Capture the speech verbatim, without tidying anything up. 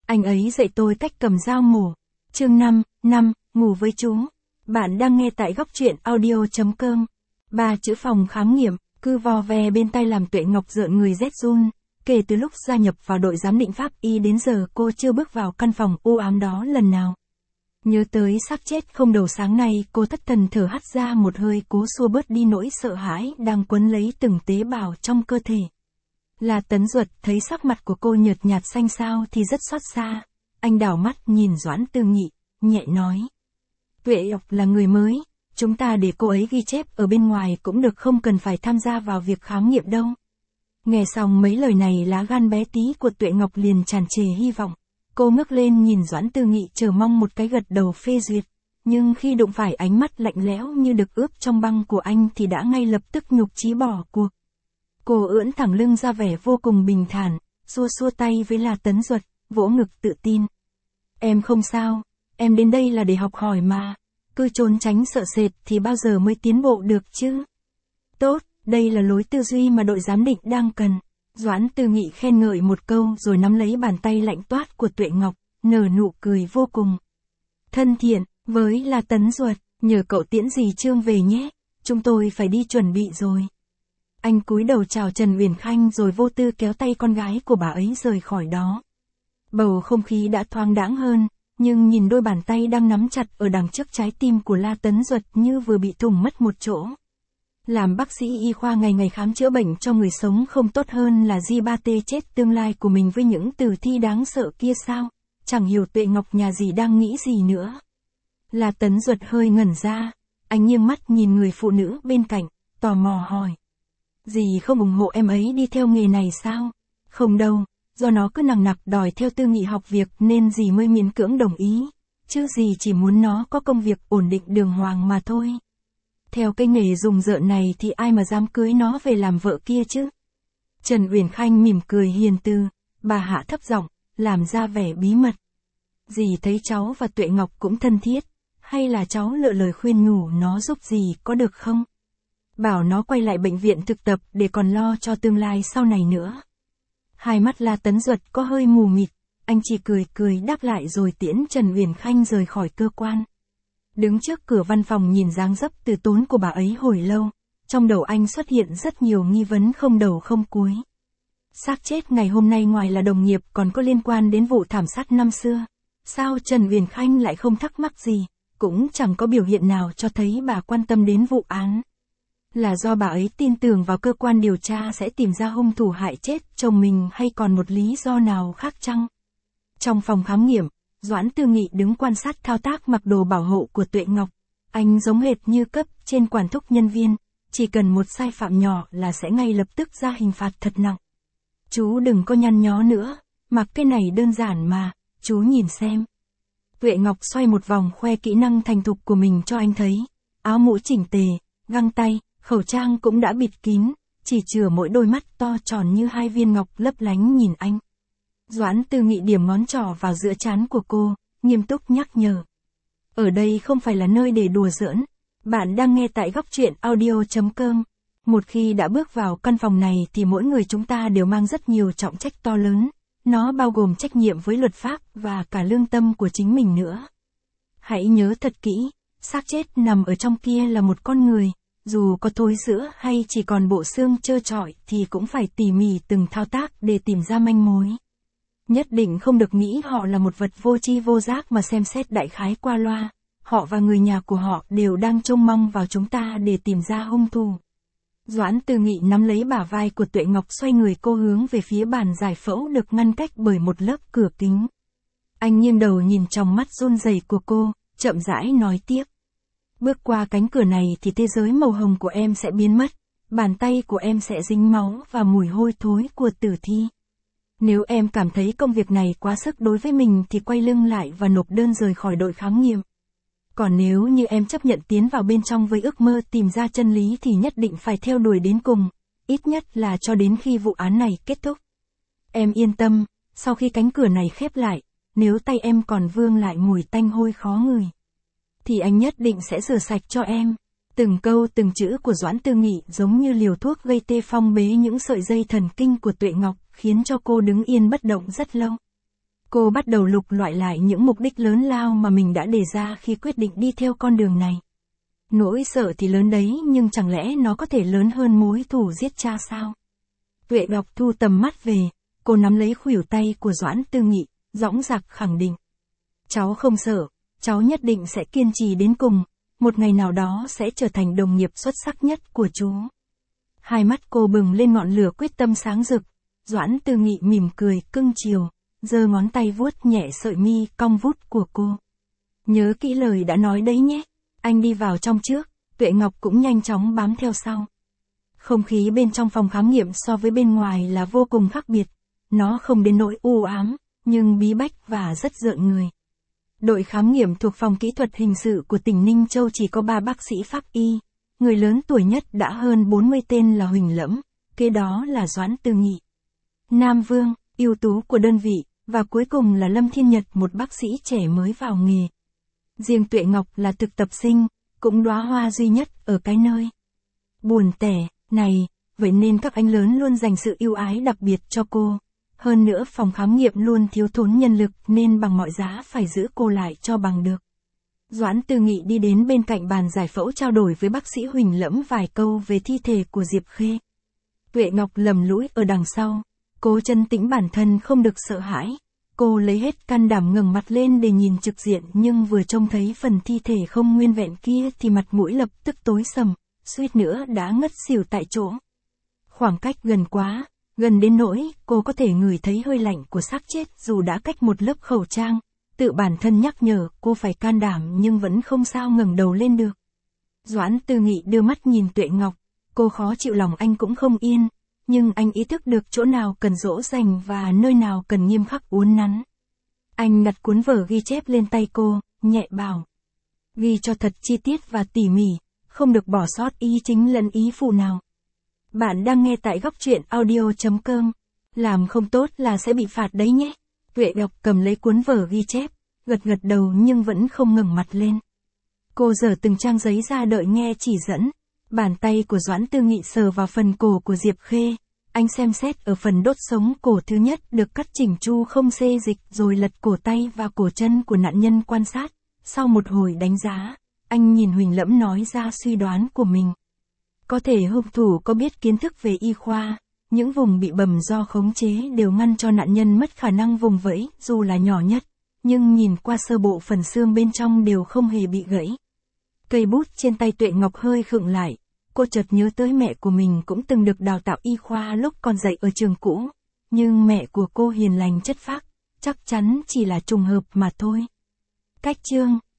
Anh ấy dạy tôi cách cầm dao mổ. Chương năm, năm, ngủ với chú. Bạn đang nghe tại góc truyện audio chấm com. Ba chữ phòng khám nghiệm, cứ vò ve bên tai làm Tuệ Ngọc rợn người rét run. Kể từ lúc gia nhập vào đội giám định pháp y đến giờ cô chưa bước vào căn phòng u ám đó lần nào. Nhớ tới xác chết không đầu sáng nay, cô thất thần thở hắt ra một hơi cố xua bớt đi nỗi sợ hãi đang quấn lấy từng tế bào trong cơ thể. La Tấn Duật thấy sắc mặt của cô nhợt nhạt xanh xao thì rất xót xa. Anh đảo mắt nhìn Doãn Tư Nghị, nhẹ nói. Tuệ Ngọc là người mới, chúng ta để cô ấy ghi chép ở bên ngoài cũng được, không cần phải tham gia vào việc khám nghiệm đâu. Nghe xong mấy lời này, lá gan bé tí của Tuệ Ngọc liền tràn trề hy vọng. Cô ngước lên nhìn Doãn Tư Nghị chờ mong một cái gật đầu phê duyệt. Nhưng khi đụng phải ánh mắt lạnh lẽo như được ướp trong băng của anh thì đã ngay lập tức nhục chí bỏ cuộc. Cô ưỡn thẳng lưng ra vẻ vô cùng bình thản, xua xua tay với La Tấn Duật, vỗ ngực tự tin. Em không sao, em đến đây là để học hỏi mà. Cứ trốn tránh sợ sệt thì bao giờ mới tiến bộ được chứ. Tốt, đây là lối tư duy mà đội giám định đang cần. Doãn Tư Nghị khen ngợi một câu rồi nắm lấy bàn tay lạnh toát của Tuệ Ngọc, nở nụ cười vô cùng thân thiện, với La Tấn Duật, nhờ cậu tiễn dì Trương về nhé, chúng tôi phải đi chuẩn bị rồi. Anh cúi đầu chào Trần Uyển Khanh rồi vô tư kéo tay con gái của bà ấy rời khỏi đó. Bầu không khí đã thoáng đãng hơn, nhưng nhìn đôi bàn tay đang nắm chặt ở đằng trước trái tim của La Tấn Duật như vừa bị thủng mất một chỗ. Làm bác sĩ y khoa ngày ngày khám chữa bệnh cho người sống không tốt hơn là di ba tê chết tương lai của mình với những tử thi đáng sợ kia sao? Chẳng hiểu Tuệ Ngọc nhà dì đang nghĩ gì nữa. La Tấn Duật hơi ngẩn ra, anh nghiêng mắt nhìn người phụ nữ bên cạnh, tò mò hỏi. Dì không ủng hộ em ấy đi theo nghề này sao? Không đâu, do nó cứ nằng nặc đòi theo Tư Nghị học việc nên dì mới miễn cưỡng đồng ý, chứ dì chỉ muốn nó có công việc ổn định đường hoàng mà thôi. Theo cái nghề rùng rợn này thì ai mà dám cưới nó về làm vợ kia chứ? Trần Uyển Khanh mỉm cười hiền từ, bà hạ thấp giọng, làm ra vẻ bí mật. Dì thấy cháu và Tuệ Ngọc cũng thân thiết, hay là cháu lựa lời khuyên nhủ nó giúp dì có được không? Bảo nó quay lại bệnh viện thực tập để còn lo cho tương lai sau này nữa. Hai mắt La Tấn Duật có hơi mù mịt, anh chỉ cười cười đáp lại rồi tiễn Trần Uyển Khanh rời khỏi cơ quan. Đứng trước cửa văn phòng nhìn dáng dấp từ tốn của bà ấy hồi lâu, trong đầu anh xuất hiện rất nhiều nghi vấn không đầu không cuối. Xác chết ngày hôm nay ngoài là đồng nghiệp còn có liên quan đến vụ thảm sát năm xưa. Sao Trần Uyển Khanh lại không thắc mắc gì, cũng chẳng có biểu hiện nào cho thấy bà quan tâm đến vụ án. Là do bà ấy tin tưởng vào cơ quan điều tra sẽ tìm ra hung thủ hại chết chồng mình hay còn một lý do nào khác chăng? Trong phòng khám nghiệm, Doãn Tư Nghị đứng quan sát thao tác mặc đồ bảo hộ của Tuệ Ngọc. Anh giống hệt như cấp trên quản thúc nhân viên, chỉ cần một sai phạm nhỏ là sẽ ngay lập tức ra hình phạt thật nặng. Chú đừng có nhăn nhó nữa, mặc cái này đơn giản mà, chú nhìn xem. Tuệ Ngọc xoay một vòng khoe kỹ năng thành thục của mình cho anh thấy. Áo mũ chỉnh tề, găng tay, khẩu trang cũng đã bịt kín, chỉ chừa mỗi đôi mắt to tròn như hai viên ngọc lấp lánh nhìn anh. Doãn Tư Nghị điểm ngón trỏ vào giữa trán của cô, nghiêm túc nhắc nhở. Ở đây không phải là nơi để đùa giỡn. Bạn đang nghe tại góc truyện audio chấm com. Một khi đã bước vào căn phòng này thì mỗi người chúng ta đều mang rất nhiều trọng trách to lớn. Nó bao gồm trách nhiệm với luật pháp và cả lương tâm của chính mình nữa. Hãy nhớ thật kỹ, xác chết nằm ở trong kia là một con người. Dù có thối rữa hay chỉ còn bộ xương trơ trọi thì cũng phải tỉ mỉ từng thao tác để tìm ra manh mối. Nhất định không được nghĩ họ là một vật vô tri vô giác mà xem xét đại khái qua loa. Họ và người nhà của họ đều đang trông mong vào chúng ta để tìm ra hung thủ. Doãn Tư Nghị nắm lấy bả vai của Tuệ Ngọc xoay người cô hướng về phía bàn giải phẫu được ngăn cách bởi một lớp cửa kính. Anh nghiêng đầu nhìn trong mắt run rẩy của cô, chậm rãi nói tiếp. Bước qua cánh cửa này thì thế giới màu hồng của em sẽ biến mất, bàn tay của em sẽ dính máu và mùi hôi thối của tử thi. Nếu em cảm thấy công việc này quá sức đối với mình thì quay lưng lại và nộp đơn rời khỏi đội khám nghiệm. Còn nếu như em chấp nhận tiến vào bên trong với ước mơ tìm ra chân lý thì nhất định phải theo đuổi đến cùng, ít nhất là cho đến khi vụ án này kết thúc. Em yên tâm, sau khi cánh cửa này khép lại, nếu tay em còn vương lại mùi tanh hôi khó ngửi, thì anh nhất định sẽ rửa sạch cho em. Từng câu từng chữ của Doãn Tư Nghị giống như liều thuốc gây tê phong bế những sợi dây thần kinh của Tuệ Ngọc, khiến cho cô đứng yên bất động rất lâu. Cô bắt đầu lục loại lại những mục đích lớn lao mà mình đã đề ra khi quyết định đi theo con đường này. Nỗi sợ thì lớn đấy, nhưng chẳng lẽ nó có thể lớn hơn mối thù giết cha sao? Tuệ Ngọc thu tầm mắt về, cô nắm lấy khuỷu tay của Doãn Tư Nghị, dõng dạc khẳng định. Cháu không sợ, cháu nhất định sẽ kiên trì đến cùng, một ngày nào đó sẽ trở thành đồng nghiệp xuất sắc nhất của chú. Hai mắt cô bừng lên ngọn lửa quyết tâm sáng rực, Doãn Tư Nghị mỉm cười cưng chiều, giơ ngón tay vuốt nhẹ sợi mi cong vút của cô. Nhớ kỹ lời đã nói đấy nhé, anh đi vào trong trước, Tuệ Ngọc cũng nhanh chóng bám theo sau. Không khí bên trong phòng khám nghiệm so với bên ngoài là vô cùng khác biệt, nó không đến nỗi u ám, nhưng bí bách và rất rợn người. Đội khám nghiệm thuộc phòng kỹ thuật hình sự của tỉnh Ninh Châu chỉ có ba bác sĩ pháp y, người lớn tuổi nhất đã hơn bốn mươi tên là Huỳnh Lẫm, kế đó là Doãn Tư Nghị, Nam Vương, ưu tú của đơn vị, và cuối cùng là Lâm Thiên Nhật, một bác sĩ trẻ mới vào nghề. Riêng Tuệ Ngọc là thực tập sinh, cũng đóa hoa duy nhất ở cái nơi buồn tẻ này, vậy nên các anh lớn luôn dành sự ưu ái đặc biệt cho cô. Hơn nữa phòng khám nghiệm luôn thiếu thốn nhân lực nên bằng mọi giá phải giữ cô lại cho bằng được. Doãn Tư Nghị đi đến bên cạnh bàn giải phẫu trao đổi với bác sĩ Huỳnh Lẫm vài câu về thi thể của Diệp Khê. Tuệ Ngọc lầm lũi ở đằng sau, cố trấn tĩnh bản thân không được sợ hãi. Cô lấy hết can đảm ngẩng mặt lên để nhìn trực diện, nhưng vừa trông thấy phần thi thể không nguyên vẹn kia thì mặt mũi lập tức tối sầm, suýt nữa đã ngất xỉu tại chỗ. Khoảng cách gần quá, gần đến nỗi cô có thể ngửi thấy hơi lạnh của xác chết dù đã cách một lớp khẩu trang. Tự bản thân nhắc nhở cô phải can đảm nhưng vẫn không sao ngẩng đầu lên được. Doãn Tư Nghị đưa mắt nhìn Tuệ Ngọc, cô khó chịu lòng anh cũng không yên, nhưng anh ý thức được chỗ nào cần dỗ dành và nơi nào cần nghiêm khắc uốn nắn. Anh đặt cuốn vở ghi chép lên tay cô, nhẹ bảo. Ghi cho thật chi tiết và tỉ mỉ, không được bỏ sót ý chính lẫn ý phụ nào. Bạn đang nghe tại góc truyện audio chấm com. Làm không tốt là sẽ bị phạt đấy nhé. Tuệ Ngọc cầm lấy cuốn vở ghi chép, gật gật đầu nhưng vẫn không ngẩng mặt lên. Cô giở từng trang giấy ra đợi nghe chỉ dẫn. Bàn tay của Doãn Tư Nghị sờ vào phần cổ của Diệp Khê. Anh xem xét ở phần đốt sống cổ thứ nhất được cắt chỉnh chu không xê dịch, rồi lật cổ tay và cổ chân của nạn nhân quan sát. Sau một hồi đánh giá, anh nhìn Huỳnh Lẫm nói ra suy đoán của mình. Có thể hung thủ có biết kiến thức về y khoa, những vùng bị bầm do khống chế đều ngăn cho nạn nhân mất khả năng vùng vẫy dù là nhỏ nhất, nhưng nhìn qua sơ bộ phần xương bên trong đều không hề bị gãy. Cây bút trên tay Tuệ Ngọc hơi khựng lại, cô chợt nhớ tới mẹ của mình cũng từng được đào tạo y khoa lúc còn dạy ở trường cũ, nhưng mẹ của cô hiền lành chất phác, chắc chắn chỉ là trùng hợp mà thôi. Cách chương